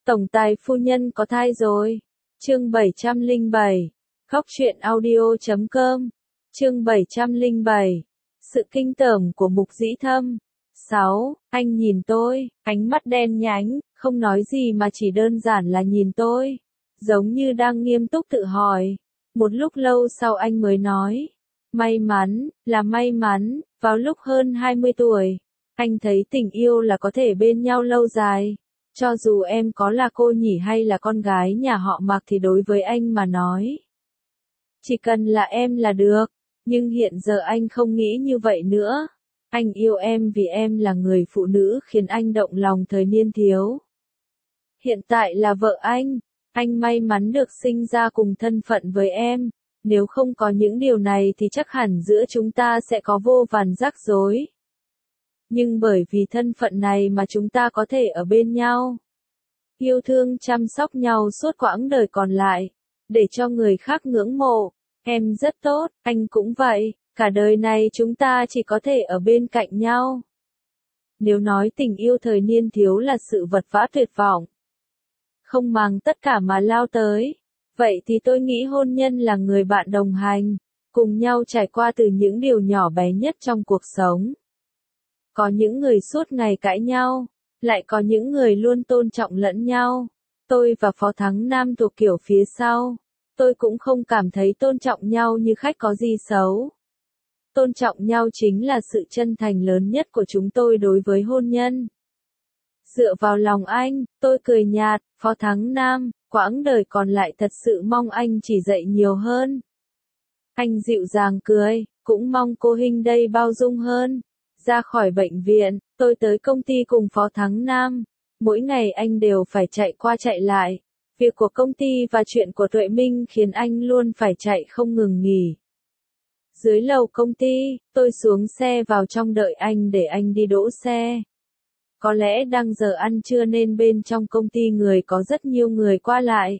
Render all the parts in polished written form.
Tổng tài phu nhân có thai rồi. Chương 707. Khóc chuyện audio.com. Chương 707. Sự kinh tởm của Mục Dĩ Thâm. 6. Anh nhìn tôi, ánh mắt đen nhánh, không nói gì mà chỉ đơn giản là nhìn tôi, giống như đang nghiêm túc tự hỏi. Một lúc lâu sau anh mới nói, may mắn, là may mắn, vào lúc hơn 20 tuổi, anh thấy tình yêu là có thể bên nhau lâu dài. Cho dù em có là cô nhỉ hay là con gái nhà họ Mạc thì đối với anh mà nói, chỉ cần là em là được. Nhưng hiện giờ anh không nghĩ như vậy nữa. Anh yêu em vì em là người phụ nữ khiến anh động lòng thời niên thiếu. Hiện tại là vợ anh may mắn được sinh ra cùng thân phận với em. Nếu không có những điều này thì chắc hẳn giữa chúng ta sẽ có vô vàn rắc rối. Nhưng bởi vì thân phận này mà chúng ta có thể ở bên nhau, yêu thương chăm sóc nhau suốt quãng đời còn lại, để cho người khác ngưỡng mộ. Em rất tốt, anh cũng vậy, cả đời này chúng ta chỉ có thể ở bên cạnh nhau. Nếu nói tình yêu thời niên thiếu là sự vật vã tuyệt vọng, không màng tất cả mà lao tới, vậy thì tôi nghĩ hôn nhân là người bạn đồng hành, cùng nhau trải qua từ những điều nhỏ bé nhất trong cuộc sống. Có những người suốt ngày cãi nhau, lại có những người luôn tôn trọng lẫn nhau. Tôi và Phó Thắng Nam thuộc kiểu phía sau. Tôi cũng không cảm thấy tôn trọng nhau như khách có gì xấu. Tôn trọng nhau chính là sự chân thành lớn nhất của chúng tôi đối với hôn nhân. Dựa vào lòng anh, tôi cười nhạt, Phó Thắng Nam, quãng đời còn lại thật sự mong anh chỉ dạy nhiều hơn. Anh dịu dàng cười, cũng mong cô Hinh đây bao dung hơn. Ra khỏi bệnh viện, tôi tới công ty cùng Phó Thắng Nam. Mỗi ngày anh đều phải chạy qua chạy lại. Việc của công ty và chuyện của Tuệ Minh khiến anh luôn phải chạy không ngừng nghỉ. Dưới lầu công ty, tôi xuống xe vào trong đợi anh để anh đi đỗ xe. Có lẽ đang giờ ăn trưa nên bên trong công ty người có rất nhiều người qua lại.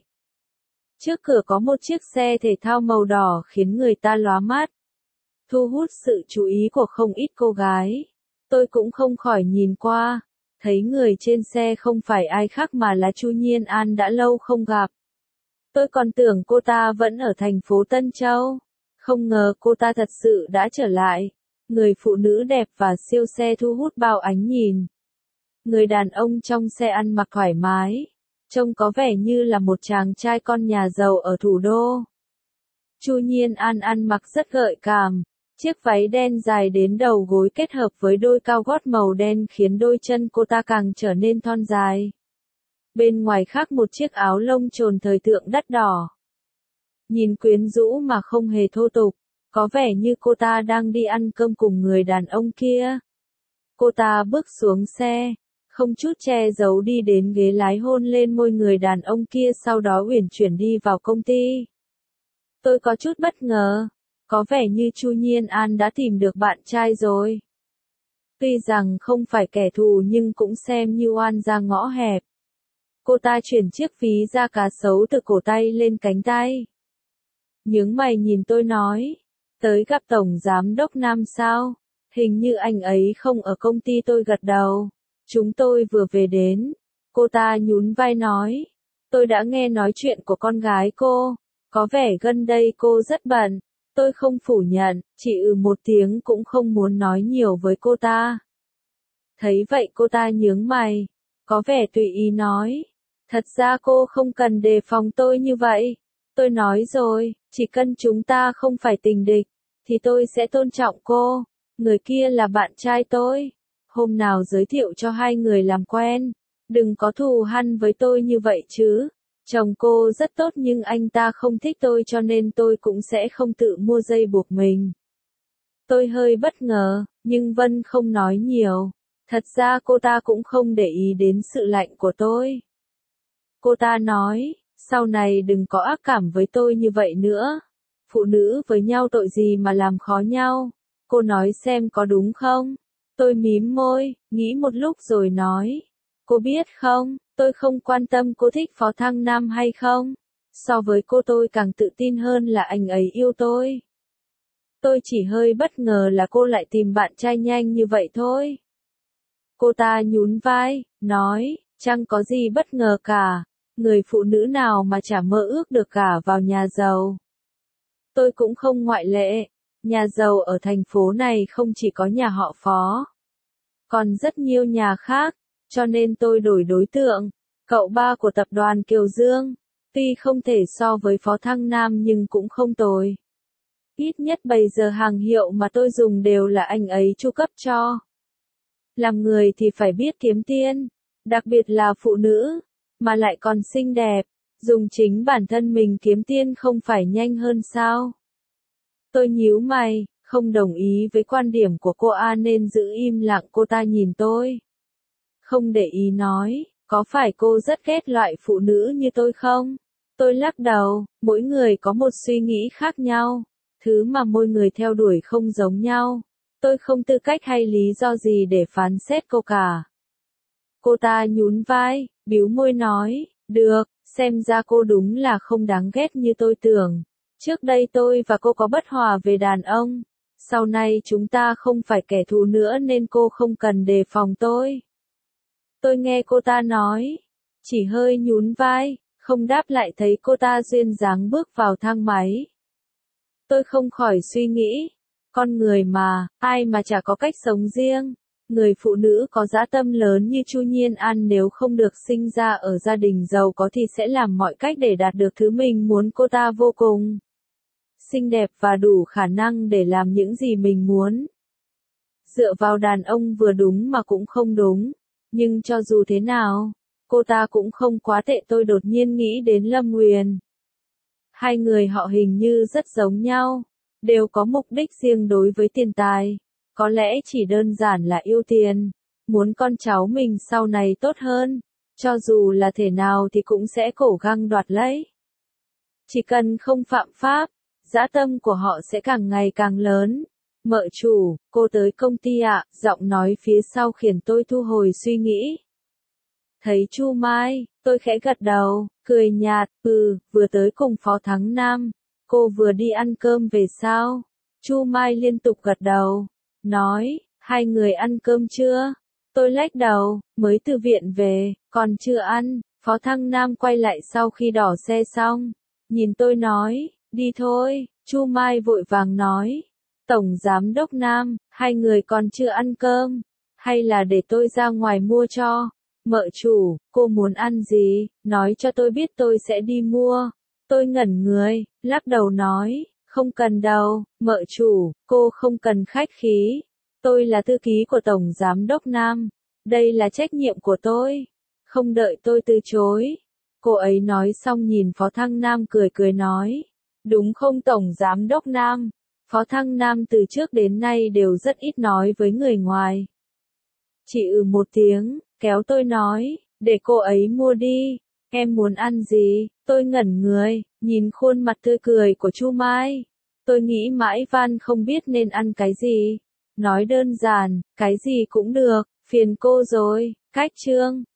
Trước cửa có một chiếc xe thể thao màu đỏ khiến người ta lóa mắt, thu hút sự chú ý của không ít cô gái. Tôi cũng không khỏi nhìn qua, thấy người trên xe không phải ai khác mà là Chu Nhiên An đã lâu không gặp. Tôi còn tưởng cô ta vẫn ở thành phố Tân Châu. Không ngờ cô ta thật sự đã trở lại. Người phụ nữ đẹp và siêu xe thu hút bao ánh nhìn. Người đàn ông trong xe ăn mặc thoải mái, trông có vẻ như là một chàng trai con nhà giàu ở thủ đô. Chu Nhiên An ăn mặc rất gợi cảm. Chiếc váy đen dài đến đầu gối kết hợp với đôi cao gót màu đen khiến đôi chân cô ta càng trở nên thon dài. Bên ngoài khoác một chiếc áo lông chồn thời thượng đắt đỏ. Nhìn quyến rũ mà không hề thô tục, có vẻ như cô ta đang đi ăn cơm cùng người đàn ông kia. Cô ta bước xuống xe, không chút che giấu đi đến ghế lái hôn lên môi người đàn ông kia, sau đó uyển chuyển đi vào công ty. Tôi có chút bất ngờ. Có vẻ như Chu Nhiên An đã tìm được bạn trai rồi. Tuy rằng không phải kẻ thù nhưng cũng xem như oan ra ngõ hẹp. Cô ta chuyển chiếc ví da cá sấu từ cổ tay lên cánh tay. Nhướng mày nhìn tôi nói, tới gặp Tổng Giám đốc Nam sao? Hình như anh ấy không ở công ty. Tôi gật đầu. Chúng tôi vừa về đến. Cô ta nhún vai nói, tôi đã nghe nói chuyện của con gái cô. Có vẻ gần đây cô rất bận. Tôi không phủ nhận, chỉ một tiếng cũng không muốn nói nhiều với cô ta. Thấy vậy cô ta nhướng mày, có vẻ tùy ý nói, thật ra cô không cần đề phòng tôi như vậy. Tôi nói rồi, chỉ cần chúng ta không phải tình địch, thì tôi sẽ tôn trọng cô. Người kia là bạn trai tôi. Hôm nào giới thiệu cho hai người làm quen. Đừng có thù hằn với tôi như vậy chứ. Chồng cô rất tốt nhưng anh ta không thích tôi cho nên tôi cũng sẽ không tự mua dây buộc mình. Tôi hơi bất ngờ, nhưng Vân không nói nhiều. Thật ra cô ta cũng không để ý đến sự lạnh của tôi. Cô ta nói, sau này đừng có ác cảm với tôi như vậy nữa. Phụ nữ với nhau tội gì mà làm khó nhau. Cô nói xem có đúng không? Tôi mím môi, nghĩ một lúc rồi nói. Cô biết không, tôi không quan tâm cô thích Phó Thăng Nam hay không. So với cô tôi càng tự tin hơn là anh ấy yêu tôi. Tôi chỉ hơi bất ngờ là cô lại tìm bạn trai nhanh như vậy thôi. Cô ta nhún vai, nói, Chẳng có gì bất ngờ cả, người phụ nữ nào mà chả mơ ước được gả vào nhà giàu. Tôi cũng không ngoại lệ, nhà giàu ở thành phố này không chỉ có nhà họ Phó, còn rất nhiều nhà khác, cho nên tôi đổi đối tượng. Cậu ba của tập đoàn Kiều Dương, tuy không thể so với Phó Thăng Nam nhưng cũng không tồi. Ít nhất bây giờ hàng hiệu mà tôi dùng đều là anh ấy chu cấp cho. Làm người thì phải biết kiếm tiền, đặc biệt là phụ nữ, mà lại còn xinh đẹp, dùng chính bản thân mình kiếm tiền không phải nhanh hơn sao? Tôi nhíu mày, không đồng ý với quan điểm của cô nên giữ im lặng. Cô ta nhìn tôi, không để ý nói, có phải cô rất ghét loại phụ nữ như tôi không? Tôi lắc đầu, mỗi người có một suy nghĩ khác nhau, thứ mà mỗi người theo đuổi không giống nhau. Tôi không tư cách hay lý do gì để phán xét cô cả. Cô ta nhún vai, bĩu môi nói, được, xem ra cô đúng là không đáng ghét như tôi tưởng. Trước đây tôi và cô có bất hòa về đàn ông, sau này chúng ta không phải kẻ thù nữa nên cô không cần đề phòng tôi. Tôi nghe cô ta nói, chỉ hơi nhún vai, không đáp lại. Thấy cô ta duyên dáng bước vào thang máy. Tôi không khỏi suy nghĩ, con người mà, ai mà chả có cách sống riêng. Người phụ nữ có dã tâm lớn như Chu Nhiên An nếu không được sinh ra ở gia đình giàu có thì sẽ làm mọi cách để đạt được thứ mình muốn. Cô ta vô cùng xinh đẹp và đủ khả năng để làm những gì mình muốn. Dựa vào đàn ông vừa đúng mà cũng không đúng, nhưng cho dù thế nào, cô ta cũng không quá tệ. Tôi đột nhiên nghĩ đến Lâm Nguyền. Hai người họ hình như rất giống nhau, đều có mục đích riêng đối với tiền tài. Có lẽ chỉ đơn giản là yêu tiền, muốn con cháu mình sau này tốt hơn, cho dù là thể nào thì cũng sẽ cố gắng đoạt lấy. Chỉ cần không phạm pháp, dã tâm của họ sẽ càng ngày càng lớn. Mợ chủ, cô tới công ty ạ, giọng nói phía sau khiến tôi thu hồi suy nghĩ. Thấy Chu Mai, tôi khẽ gật đầu, cười nhạt, vừa tới cùng Phó Thắng Nam, cô vừa đi ăn cơm về sao? Chu Mai liên tục gật đầu, nói, hai người ăn cơm chưa? Tôi lách đầu, mới từ viện về, còn chưa ăn. Phó Thăng Nam quay lại sau khi đỏ xe xong, nhìn tôi nói, đi thôi. Chu Mai vội vàng nói, Tổng Giám Đốc Nam, hai người còn chưa ăn cơm, hay là để tôi ra ngoài mua cho? Mợ chủ, cô muốn ăn gì, nói cho tôi biết tôi sẽ đi mua. Tôi ngẩn người, lắc đầu nói, không cần đâu, mợ chủ, cô không cần khách khí. Tôi là thư ký của Tổng Giám Đốc Nam, đây là trách nhiệm của tôi. Không đợi tôi từ chối, cô ấy nói xong nhìn Phó Thăng Nam cười cười nói, đúng không Tổng Giám Đốc Nam? Phó Thăng Nam từ trước đến nay đều rất ít nói với người ngoài. Chỉ một tiếng, kéo tôi nói, để cô ấy mua đi, em muốn ăn gì? Tôi ngẩn người, nhìn khuôn mặt tươi cười của Chu Mai. Tôi nghĩ mãi van không biết nên ăn cái gì. Nói đơn giản, cái gì cũng được, phiền cô rồi. Cách chương